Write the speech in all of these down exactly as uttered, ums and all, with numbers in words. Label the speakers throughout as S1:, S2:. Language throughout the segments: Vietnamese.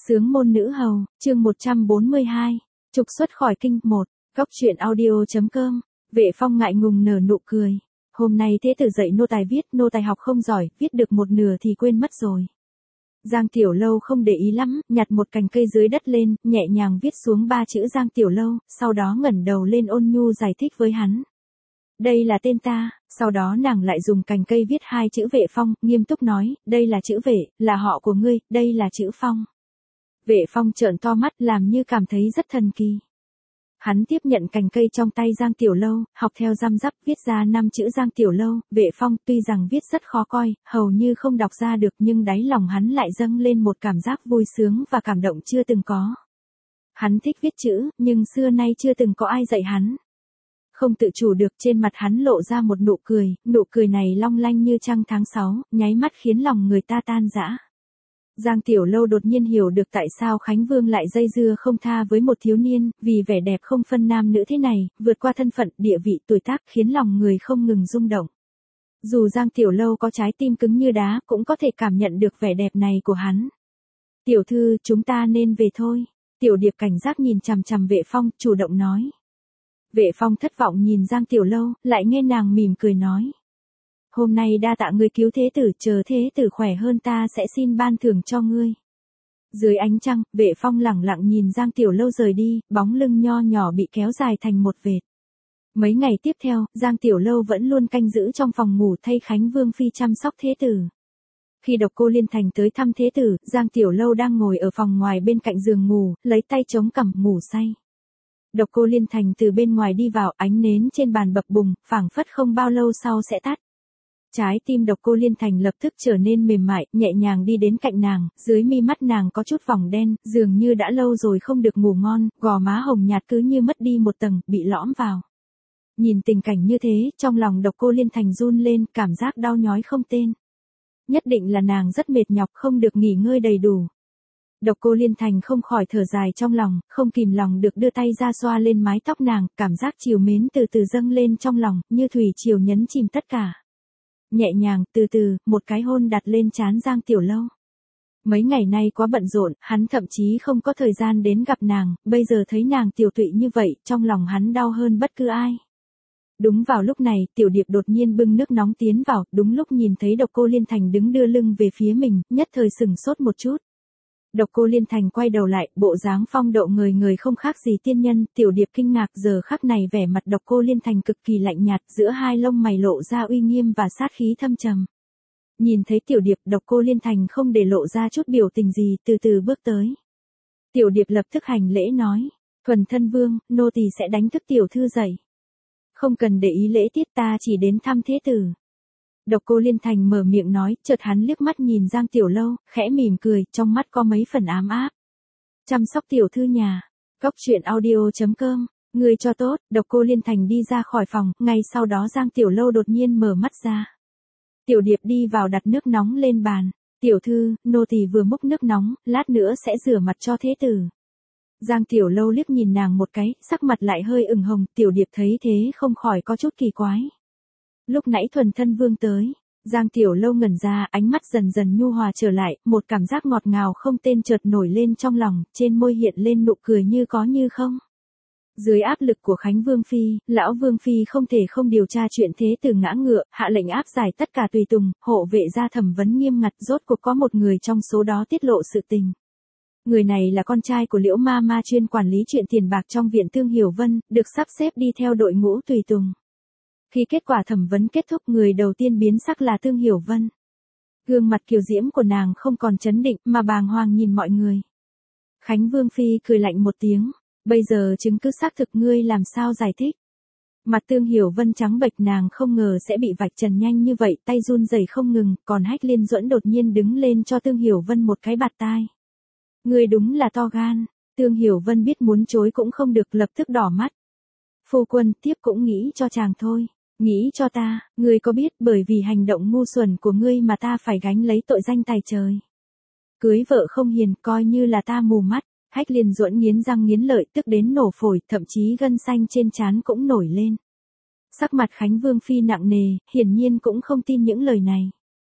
S1: Sướng môn nữ hầu, chương một trăm bốn mươi hai, trục xuất khỏi kinh một, góc truyện audio.com, Vệ Phong ngại ngùng nở nụ cười. Hôm nay thế tử dạy nô tài viết, nô tài học không giỏi, viết được một nửa thì quên mất rồi. Giang Tiểu Lâu không để ý lắm, nhặt một cành cây dưới đất lên, nhẹ nhàng viết xuống ba chữ Giang Tiểu Lâu, sau đó ngẩng đầu lên ôn nhu giải thích với hắn. Đây là tên ta, sau đó nàng lại dùng cành cây viết hai chữ Vệ Phong, nghiêm túc nói, đây là chữ Vệ, là họ của ngươi, đây là chữ Phong. Vệ Phong trợn to mắt làm như cảm thấy rất thần kỳ. Hắn tiếp nhận cành cây trong tay Giang Tiểu Lâu, học theo răm rắp viết ra năm chữ Giang Tiểu Lâu. Vệ Phong tuy rằng viết rất khó coi, hầu như không đọc ra được nhưng đáy lòng hắn lại dâng lên một cảm giác vui sướng và cảm động chưa từng có. Hắn thích viết chữ, nhưng xưa nay chưa từng có ai dạy hắn. Không tự chủ được trên mặt hắn lộ ra một nụ cười, nụ cười này long lanh như trăng tháng sáu, nháy mắt khiến lòng người ta tan rã. Giang Tiểu Lâu đột nhiên hiểu được tại sao Khánh Vương lại dây dưa không tha với một thiếu niên, vì vẻ đẹp không phân nam nữ thế này, vượt qua thân phận, địa vị, tuổi tác khiến lòng người không ngừng rung động. Dù Giang Tiểu Lâu có trái tim cứng như đá, cũng có thể cảm nhận được vẻ đẹp này của hắn. Tiểu thư, chúng ta nên về thôi. Tiểu Điệp cảnh giác nhìn chằm chằm Vệ Phong, chủ động nói. Vệ Phong thất vọng nhìn Giang Tiểu Lâu, lại nghe nàng mỉm cười nói. Hôm nay đa tạ ngươi cứu thế tử, chờ thế tử khỏe hơn ta sẽ xin ban thưởng cho ngươi. Dưới ánh trăng, Vệ Phong lẳng lặng nhìn Giang Tiểu Lâu rời đi, bóng lưng nho nhỏ bị kéo dài thành một vệt. Mấy ngày tiếp theo, Giang Tiểu Lâu vẫn luôn canh giữ trong phòng ngủ thay Khánh Vương phi chăm sóc thế tử. Khi Độc Cô Liên Thành tới thăm thế tử, Giang Tiểu Lâu đang ngồi ở phòng ngoài bên cạnh giường ngủ, lấy tay chống cằm ngủ say. Độc Cô Liên Thành từ bên ngoài đi vào, ánh nến trên bàn bập bùng, phảng phất không bao lâu sau sẽ tắt. Trái tim Độc Cô Liên Thành lập tức trở nên mềm mại, nhẹ nhàng đi đến cạnh nàng, dưới mi mắt nàng có chút vòng đen, dường như đã lâu rồi không được ngủ ngon, gò má hồng nhạt cứ như mất đi một tầng, bị lõm vào. Nhìn tình cảnh như thế, trong lòng Độc Cô Liên Thành run lên, cảm giác đau nhói không tên. Nhất định là nàng rất mệt nhọc, không được nghỉ ngơi đầy đủ. Độc Cô Liên Thành không khỏi thở dài trong lòng, không kìm lòng được đưa tay ra xoa lên mái tóc nàng, cảm giác trìu mến từ từ dâng lên trong lòng, như thủy triều nhấn chìm tất cả. Nhẹ nhàng, từ từ, một cái hôn đặt lên trán Giang Tiểu Lâu. Mấy ngày nay quá bận rộn, hắn thậm chí không có thời gian đến gặp nàng, bây giờ thấy nàng tiểu tụy như vậy, trong lòng hắn đau hơn bất cứ ai. Đúng vào lúc này, Tiểu Điệp đột nhiên bưng nước nóng tiến vào, đúng lúc nhìn thấy Độc Cô Liên Thành đứng đưa lưng về phía mình, nhất thời sừng sốt một chút. Độc Cô Liên Thành quay đầu lại, bộ dáng phong độ người người không khác gì tiên nhân, Tiểu Điệp kinh ngạc giờ khắc này vẻ mặt Độc Cô Liên Thành cực kỳ lạnh nhạt, giữa hai lông mày lộ ra uy nghiêm và sát khí thâm trầm. Nhìn thấy Tiểu Điệp, Độc Cô Liên Thành không để lộ ra chút biểu tình gì, từ từ bước tới. Tiểu Điệp lập tức hành lễ nói, thuần thân vương, nô tỳ sẽ đánh thức tiểu thư dậy. Không cần để ý lễ tiết, ta chỉ đến thăm thế tử. Độc Cô Liên Thành mở miệng nói, chợt hắn liếc mắt nhìn Giang Tiểu Lâu, khẽ mỉm cười, trong mắt có mấy phần ám áp. Chăm sóc tiểu thư nhà. Góc truyện audio.com, người cho tốt. Độc Cô Liên Thành đi ra khỏi phòng, ngay sau đó Giang Tiểu Lâu đột nhiên mở mắt ra. Tiểu Điệp đi vào đặt nước nóng lên bàn. Tiểu thư, nô tỳ vừa múc nước nóng, lát nữa sẽ rửa mặt cho thế tử. Giang Tiểu Lâu liếc nhìn nàng một cái, sắc mặt lại hơi ửng hồng, Tiểu Điệp thấy thế không khỏi có chút kỳ quái. Lúc nãy thuần thân vương tới, Giang Tiểu Lâu ngẩn ra, ánh mắt dần dần nhu hòa trở lại, một cảm giác ngọt ngào không tên chợt nổi lên trong lòng, trên môi hiện lên nụ cười như có như không. Dưới áp lực của Khánh Vương Phi, lão Vương Phi không thể không điều tra chuyện thế tử ngã ngựa, hạ lệnh áp giải tất cả tùy tùng, hộ vệ ra thẩm vấn nghiêm ngặt, rốt cuộc có một người trong số đó tiết lộ sự tình. Người này là con trai của Liễu Ma Ma chuyên quản lý chuyện tiền bạc trong viện Tương Hiểu Vân, được sắp xếp đi theo đội ngũ tùy tùng. Khi kết quả thẩm vấn kết thúc, người đầu tiên biến sắc là Tương Hiểu Vân. Gương mặt kiều diễm của nàng không còn chấn định mà bàng hoàng nhìn mọi người. Khánh Vương Phi cười lạnh một tiếng, bây giờ chứng cứ xác thực ngươi làm sao giải thích. Mặt Tương Hiểu Vân trắng bệch, nàng không ngờ sẽ bị vạch trần nhanh như vậy, tay run rẩy không ngừng, còn Hách Liên Duẫn đột nhiên đứng lên cho Tương Hiểu Vân một cái bạt tai. Ngươi đúng là to gan. Tương Hiểu Vân biết muốn chối cũng không được, lập tức đỏ mắt. Phu quân, tiếp cũng nghĩ cho chàng thôi. Nghĩ cho ta, ngươi có biết bởi vì hành động ngu xuẩn của ngươi mà ta phải gánh lấy tội danh tày trời. Cưới vợ không hiền, coi như là ta mù mắt. Hách Liên Duẫn nghiến răng nghiến lợi, tức đến nổ phổi, thậm chí gân xanh trên trán cũng nổi lên. Sắc mặt Khánh Vương Phi nặng nề, hiển nhiên cũng không tin những lời này.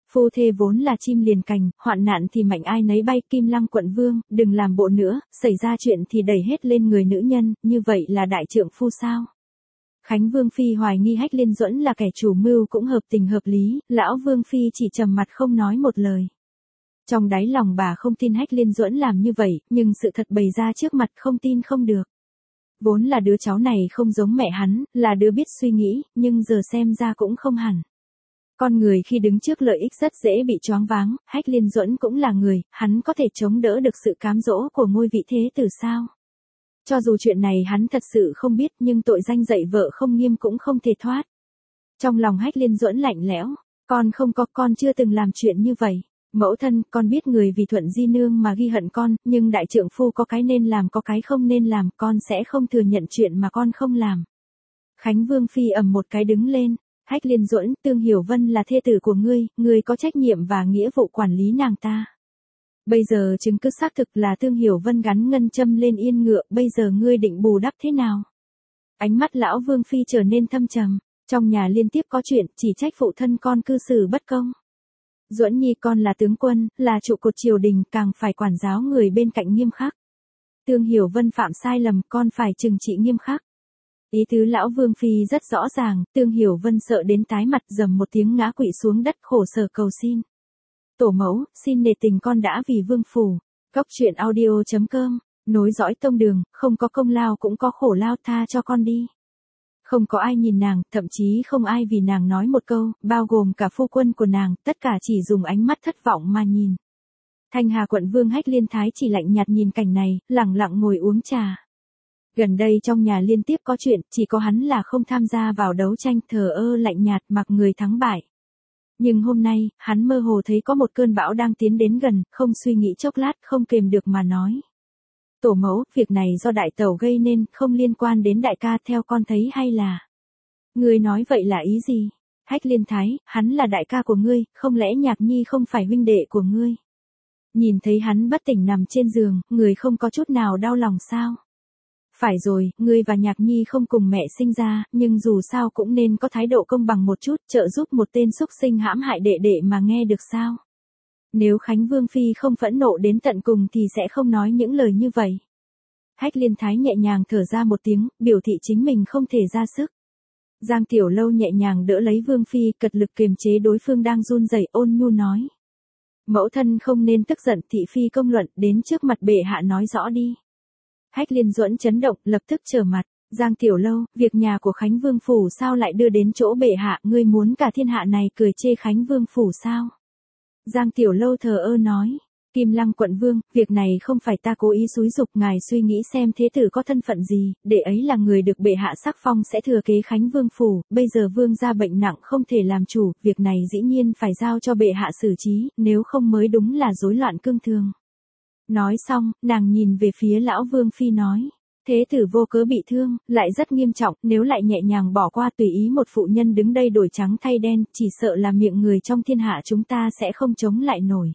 S1: Phu thê vốn là chim liền cành, hoạn nạn thì mạnh ai nấy bay. Kim Lăng quận vương, đừng làm bộ nữa, xảy ra chuyện thì đẩy hết lên người nữ nhân, như vậy là đại trượng phu sao? Khánh Vương Phi hoài nghi Hách Liên Duẫn là kẻ chủ mưu cũng hợp tình hợp lý, lão Vương Phi chỉ trầm mặt không nói một lời. Trong đáy lòng bà không tin Hách Liên Duẫn làm như vậy, nhưng sự thật bày ra trước mặt không tin không được. Vốn là đứa cháu này không giống mẹ hắn, là đứa biết suy nghĩ, nhưng giờ xem ra cũng không hẳn. Con người khi đứng trước lợi ích rất dễ bị choáng váng, Hách Liên Duẫn cũng là người, hắn có thể chống đỡ được sự cám dỗ của ngôi vị thế tử sao? Cho dù chuyện này hắn thật sự không biết nhưng tội danh dạy vợ không nghiêm cũng không thể thoát. Trong lòng Hách Liên Duẫn lạnh lẽo, con không có, con chưa từng làm chuyện như vậy. Mẫu thân, con biết người vì Thuận Di Nương mà ghi hận con, nhưng đại trượng phu có cái nên làm có cái không nên làm, con sẽ không thừa nhận chuyện mà con không làm. Khánh Vương Phi ầm một cái đứng lên, Hách Liên Duẫn, Tương Hiểu Vân là thê tử của ngươi, ngươi có trách nhiệm và nghĩa vụ quản lý nàng ta. Bây giờ chứng cứ xác thực là Tương Hiểu Vân gắn ngân châm lên yên ngựa, bây giờ ngươi định bù đắp thế nào? Ánh mắt lão Vương Phi trở nên thâm trầm, trong nhà liên tiếp có chuyện, chỉ trách phụ thân con cư xử bất công. Duẫn Nhi con là tướng quân, là trụ cột triều đình, càng phải quản giáo người bên cạnh nghiêm khắc. Tương Hiểu Vân phạm sai lầm, con phải trừng trị nghiêm khắc. Ý tứ lão Vương Phi rất rõ ràng, Tương Hiểu Vân sợ đến tái mặt dầm một tiếng ngã quỵ xuống đất khổ sở cầu xin. Tổ mẫu, xin nể tình con đã vì vương phủ. Cốc truyện audio chấm com, nối dõi tông đường, không có công lao cũng có khổ lao, tha cho con đi. Không có ai nhìn nàng, thậm chí không ai vì nàng nói một câu, bao gồm cả phu quân của nàng, tất cả chỉ dùng ánh mắt thất vọng mà nhìn. Thanh Hà quận vương Hách Liên Thái chỉ lạnh nhạt nhìn cảnh này, lặng lặng ngồi uống trà. Gần đây trong nhà liên tiếp có chuyện, chỉ có hắn là không tham gia vào đấu tranh, thờ ơ lạnh nhạt mặc người thắng bại. Nhưng hôm nay, hắn mơ hồ thấy có một cơn bão đang tiến đến gần, không suy nghĩ chốc lát, không kềm được mà nói. Tổ mẫu, việc này do đại tẩu gây nên, không liên quan đến đại ca, theo con thấy hay là... Ngươi nói vậy là ý gì? Hách Liên Thái, hắn là đại ca của ngươi, không lẽ Nhạc Nhi không phải huynh đệ của ngươi? Nhìn thấy hắn bất tỉnh nằm trên giường, người không có chút nào đau lòng sao? Phải rồi, ngươi và Nhạc Nhi không cùng mẹ sinh ra, nhưng dù sao cũng nên có thái độ công bằng một chút, trợ giúp một tên xúc sinh hãm hại đệ đệ mà nghe được sao? Nếu Khánh Vương Phi không phẫn nộ đến tận cùng thì sẽ không nói những lời như vậy. Hách Liên Thái nhẹ nhàng thở ra một tiếng, biểu thị chính mình không thể ra sức. Giang Tiểu Lâu nhẹ nhàng đỡ lấy Vương Phi, cật lực kiềm chế đối phương đang run rẩy, ôn nhu nói. Mẫu thân không nên tức giận, thị phi công luận, đến trước mặt bệ hạ nói rõ đi. Hách Liên Duẫn chấn động, lập tức trở mặt. Giang Tiểu Lâu, việc nhà của Khánh Vương Phủ sao lại đưa đến chỗ bệ hạ, ngươi muốn cả thiên hạ này cười chê Khánh Vương Phủ sao? Giang Tiểu Lâu thờ ơ nói. Kim Lăng quận vương, việc này không phải ta cố ý xúi dục ngài suy nghĩ xem thế tử có thân phận gì, để ấy là người được bệ hạ sắc phong sẽ thừa kế Khánh Vương Phủ, bây giờ vương gia bệnh nặng không thể làm chủ, việc này dĩ nhiên phải giao cho bệ hạ xử trí, nếu không mới đúng là rối loạn cương thường. Nói xong, nàng nhìn về phía lão Vương Phi nói. Thế tử vô cớ bị thương, lại rất nghiêm trọng, nếu lại nhẹ nhàng bỏ qua tùy ý một phụ nhân đứng đây đổi trắng thay đen, chỉ sợ là miệng người trong thiên hạ chúng ta sẽ không chống lại nổi.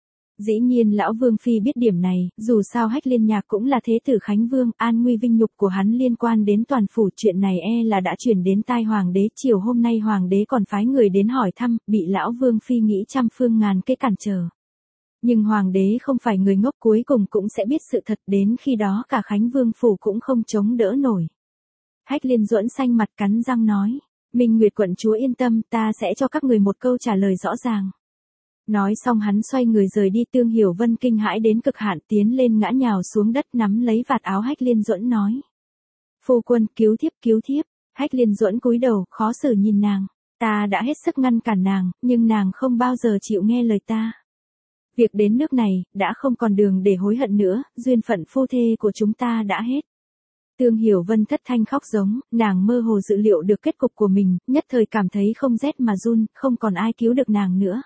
S1: Dĩ nhiên lão Vương Phi biết điểm này, dù sao Hách Liên Nhạc cũng là thế tử Khánh Vương, an nguy vinh nhục của hắn liên quan đến toàn phủ, chuyện này e là đã chuyển đến tai hoàng đế, chiều hôm nay hoàng đế còn phái người đến hỏi thăm, bị lão Vương Phi nghĩ trăm phương ngàn kế cản trở. Nhưng hoàng đế không phải người ngốc, cuối cùng cũng sẽ biết sự thật, đến khi đó cả Khánh Vương Phủ cũng không chống đỡ nổi. Hách Liên Duẫn xanh mặt cắn răng nói, Minh Nguyệt quận chúa yên tâm, ta sẽ cho các người một câu trả lời rõ ràng. Nói xong hắn xoay người rời đi. Tương Hiểu Vân kinh hãi đến cực hạn, tiến lên ngã nhào xuống đất nắm lấy vạt áo Hách Liên Duẫn nói. Phu quân, cứu thiếp, cứu thiếp. Hách Liên Duẫn cúi đầu, khó xử nhìn nàng. Ta đã hết sức ngăn cản nàng, nhưng nàng không bao giờ chịu nghe lời ta. Việc đến nước này, đã không còn đường để hối hận nữa, duyên phận phu thê của chúng ta đã hết. Tương Hiểu Vân thất thanh khóc giống, nàng mơ hồ dự liệu được kết cục của mình, nhất thời cảm thấy không rét mà run, không còn ai cứu được nàng nữa.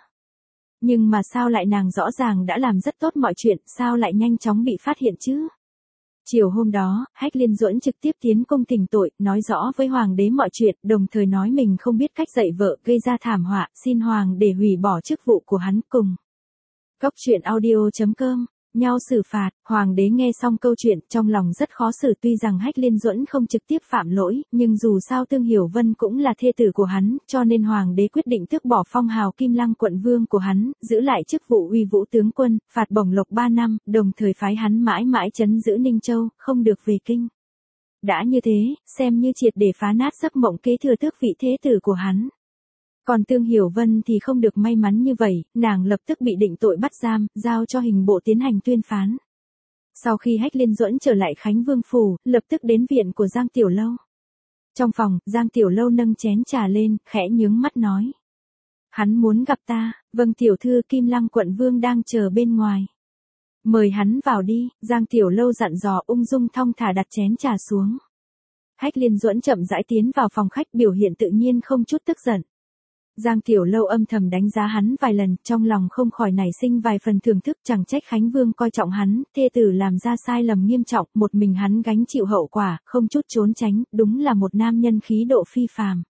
S1: Nhưng mà sao lại nàng rõ ràng đã làm rất tốt mọi chuyện, sao lại nhanh chóng bị phát hiện chứ? Chiều hôm đó, Hách Liên Duẫn trực tiếp tiến cung thỉnh tội, nói rõ với hoàng đế mọi chuyện, đồng thời nói mình không biết cách dạy vợ, gây ra thảm họa, xin hoàng để hủy bỏ chức vụ của hắn cùng. Cốc truyện audio chấm com nhau xử phạt. Hoàng đế nghe xong câu chuyện, trong lòng rất khó xử, tuy rằng Hách Liên Duẫn không trực tiếp phạm lỗi, nhưng dù sao Tương Hiểu Vân cũng là thê tử của hắn, cho nên hoàng đế quyết định tước bỏ phong hào Kim Lăng quận vương của hắn, giữ lại chức vụ uy vũ tướng quân, phạt bổng lộc ba năm, đồng thời phái hắn mãi mãi trấn giữ Ninh Châu, không được về kinh. Đã như thế, xem như triệt để phá nát giấc mộng kế thừa tước vị thế tử của hắn. Còn Tương Hiểu Vân thì không được may mắn như vậy, nàng lập tức bị định tội bắt giam, giao cho hình bộ tiến hành tuyên phán. Sau khi Hách Liên Duẫn trở lại Khánh Vương phủ, lập tức đến viện của Giang Tiểu Lâu. Trong phòng, Giang Tiểu Lâu nâng chén trà lên, khẽ nhướng mắt nói. Hắn muốn gặp ta, vâng tiểu thư, Kim Lăng quận vương đang chờ bên ngoài. Mời hắn vào đi, Giang Tiểu Lâu dặn dò, ung dung thong thả đặt chén trà xuống. Hách Liên Duẫn chậm rãi tiến vào phòng khách, biểu hiện tự nhiên không chút tức giận. Giang Tiểu Lâu âm thầm đánh giá hắn vài lần, trong lòng không khỏi nảy sinh vài phần thưởng thức, chẳng trách Khánh Vương coi trọng hắn, thê tử làm ra sai lầm nghiêm trọng, một mình hắn gánh chịu hậu quả, không chút trốn tránh, đúng là một nam nhân khí độ phi phàm.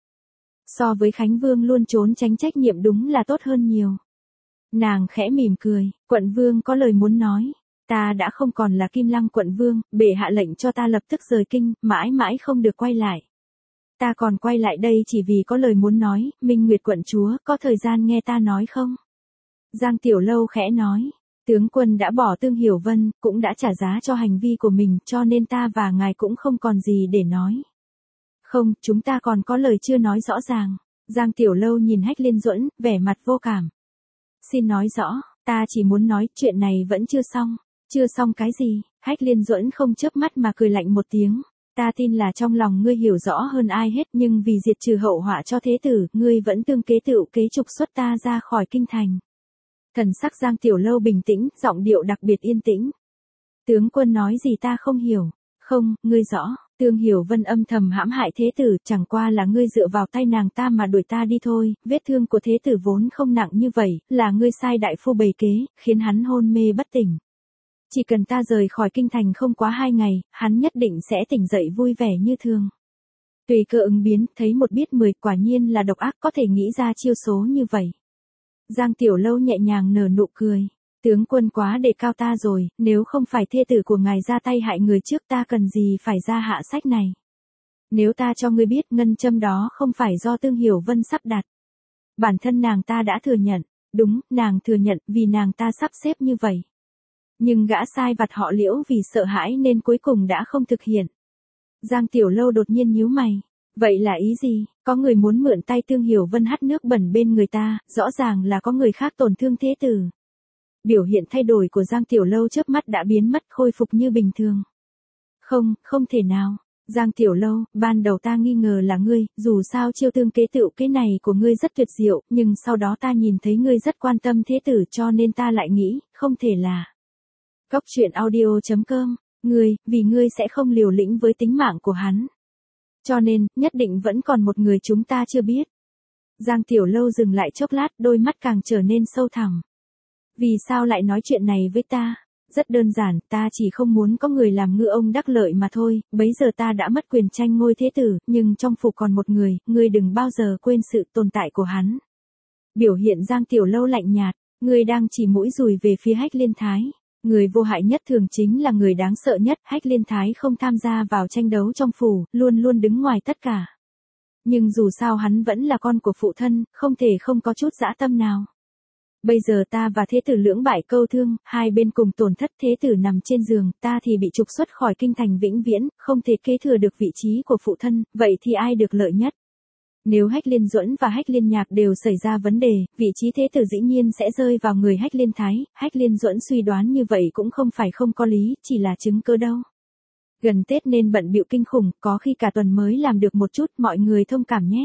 S1: So với Khánh Vương luôn trốn tránh trách nhiệm đúng là tốt hơn nhiều. Nàng khẽ mỉm cười, quận vương có lời muốn nói. Ta đã không còn là Kim Lăng quận vương, bệ hạ lệnh cho ta lập tức rời kinh, mãi mãi không được quay lại. Ta còn quay lại đây chỉ vì có lời muốn nói, Minh Nguyệt quận chúa, có thời gian nghe ta nói không? Giang Tiểu Lâu khẽ nói, tướng quân đã bỏ Tương Hiểu Vân, cũng đã trả giá cho hành vi của mình, cho nên ta và ngài cũng không còn gì để nói. Không, chúng ta còn có lời chưa nói rõ ràng. Giang Tiểu Lâu nhìn Hách Liên Duẫn, vẻ mặt vô cảm. Xin nói rõ, ta chỉ muốn nói, chuyện này vẫn chưa xong. Chưa xong cái gì? Hách Liên Duẫn không chớp mắt mà cười lạnh một tiếng. Ta tin là trong lòng ngươi hiểu rõ hơn ai hết, nhưng vì diệt trừ hậu họa cho thế tử, ngươi vẫn tương kế tựu kế trục xuất ta ra khỏi kinh thành. Thần sắc Giang Tiểu Lâu bình tĩnh, giọng điệu đặc biệt yên tĩnh. Tướng quân nói gì ta không hiểu. Không, ngươi rõ, Tương Hiểu Vân âm thầm hãm hại thế tử, chẳng qua là ngươi dựa vào tay nàng ta mà đuổi ta đi thôi, vết thương của thế tử vốn không nặng như vậy, là ngươi sai đại phu bày kế, khiến hắn hôn mê bất tỉnh. Chỉ cần ta rời khỏi kinh thành không quá hai ngày, hắn nhất định sẽ tỉnh dậy vui vẻ như thường. Tùy cơ ứng biến, thấy một biết mười, quả nhiên là độc ác, có thể nghĩ ra chiêu số như vậy. Giang Tiểu Lâu nhẹ nhàng nở nụ cười. Tướng quân quá đề cao ta rồi, nếu không phải thê tử của ngài ra tay hại người trước, ta cần gì phải ra hạ sách này. Nếu ta cho ngươi biết, ngân châm đó không phải do Tương Hiểu Vân sắp đặt. Bản thân nàng ta đã thừa nhận. Đúng, nàng thừa nhận, vì nàng ta sắp xếp như vậy. Nhưng gã sai vặt họ Liễu vì sợ hãi nên cuối cùng đã không thực hiện. Giang Tiểu Lâu đột nhiên nhíu mày. Vậy là ý gì? Có người muốn mượn tay Tương Hiểu Vân hắt nước bẩn bên người ta, rõ ràng là có người khác tổn thương thế tử. Biểu hiện thay đổi của Giang Tiểu Lâu chớp mắt đã biến mất, khôi phục như bình thường. Không, không thể nào. Giang Tiểu Lâu, ban đầu ta nghi ngờ là ngươi, dù sao chiêu tương kế tựu kế này của ngươi rất tuyệt diệu, nhưng sau đó ta nhìn thấy ngươi rất quan tâm thế tử cho nên ta lại nghĩ, không thể là. Góc truyện audio chấm com, ngươi, vì ngươi sẽ không liều lĩnh với tính mạng của hắn. Cho nên, nhất định vẫn còn một người chúng ta chưa biết. Giang Tiểu Lâu dừng lại chốc lát, đôi mắt càng trở nên sâu thẳm. Vì sao lại nói chuyện này với ta? Rất đơn giản, ta chỉ không muốn có người làm ngư ông đắc lợi mà thôi, bấy giờ ta đã mất quyền tranh ngôi thế tử, nhưng trong phủ còn một người, ngươi đừng bao giờ quên sự tồn tại của hắn. Biểu hiện Giang Tiểu Lâu lạnh nhạt, ngươi đang chỉ mũi dùi về phía Hách Liên Thái. Người vô hại nhất thường chính là người đáng sợ nhất, Hách Liên Thái không tham gia vào tranh đấu trong phủ, luôn luôn đứng ngoài tất cả. Nhưng dù sao hắn vẫn là con của phụ thân, không thể không có chút dã tâm nào. Bây giờ ta và thế tử lưỡng bại câu thương, hai bên cùng tổn thất, thế tử nằm trên giường, ta thì bị trục xuất khỏi kinh thành vĩnh viễn, không thể kế thừa được vị trí của phụ thân, vậy thì ai được lợi nhất? Nếu Hách Liên Duẫn và Hách Liên Nhạc đều xảy ra vấn đề, vị trí thế tử dĩ nhiên sẽ rơi vào người Hách Liên Thái, Hách Liên Duẫn suy đoán như vậy cũng không phải không có lý, chỉ là chứng cơ đâu. Gần Tết nên bận bịu kinh khủng, có khi cả tuần mới làm được một chút, mọi người thông cảm nhé.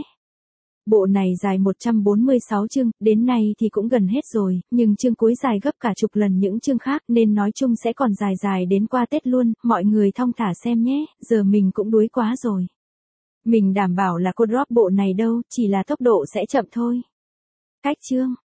S1: Bộ này dài một trăm bốn mươi sáu chương, đến nay thì cũng gần hết rồi, nhưng chương cuối dài gấp cả chục lần những chương khác nên nói chung sẽ còn dài dài đến qua Tết luôn, mọi người thong thả xem nhé, giờ mình cũng đuối quá rồi. Mình đảm bảo là cô drop bộ này đâu, chỉ là tốc độ sẽ chậm thôi. Cách chương